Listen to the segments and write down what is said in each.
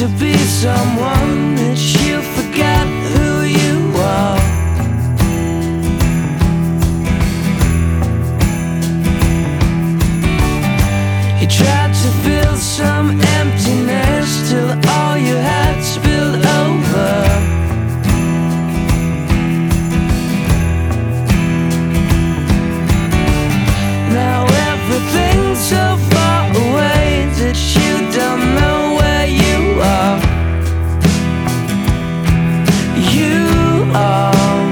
to be someone that you forget who you are. You tried to fill some emptiness till all you had spilled over. Now everything's so far away that you don't know where you are. You are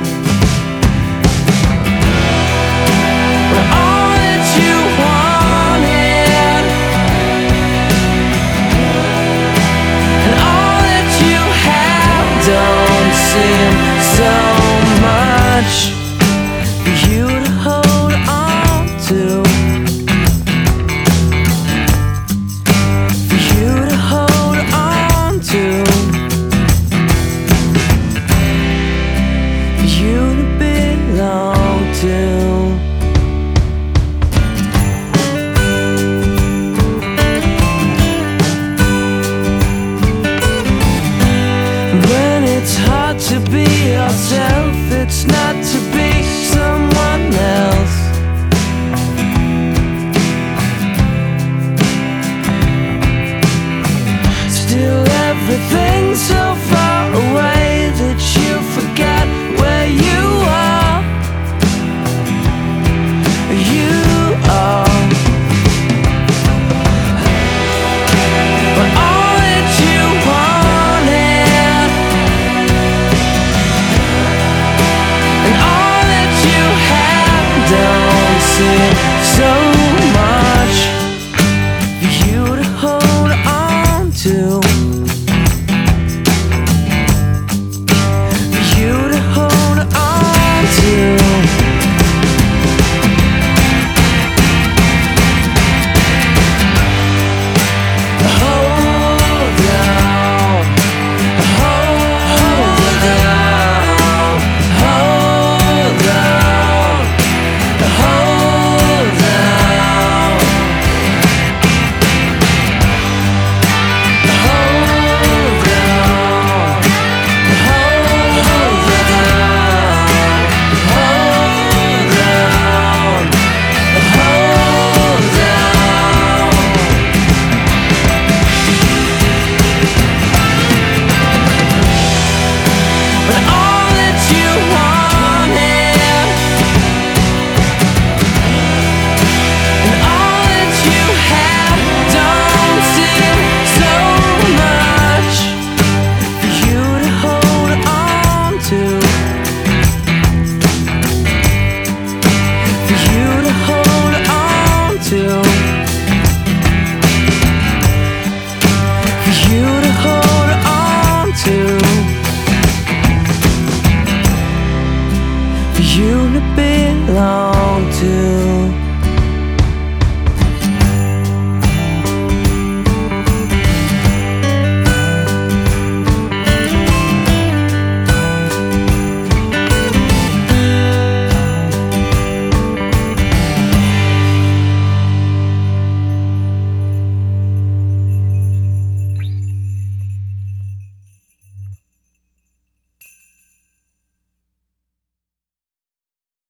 all that you wanted, and all that you have don't seem so much for you to hold on to. For you to hold on to. For you to belong to. When it's hard to be yourself, it's not to be someone else. Still everything's so far away that you forget where you are. You are all that you wanted, and all that you have don't seem so much for you to hold on to. For you to hold on to. Hold down, hold down, hold down, hold down, hold down, but all that you wanted, and all that you have don't seem so much for you to hold on to. For you to hold on to. For you to hold on to. For you to belong to.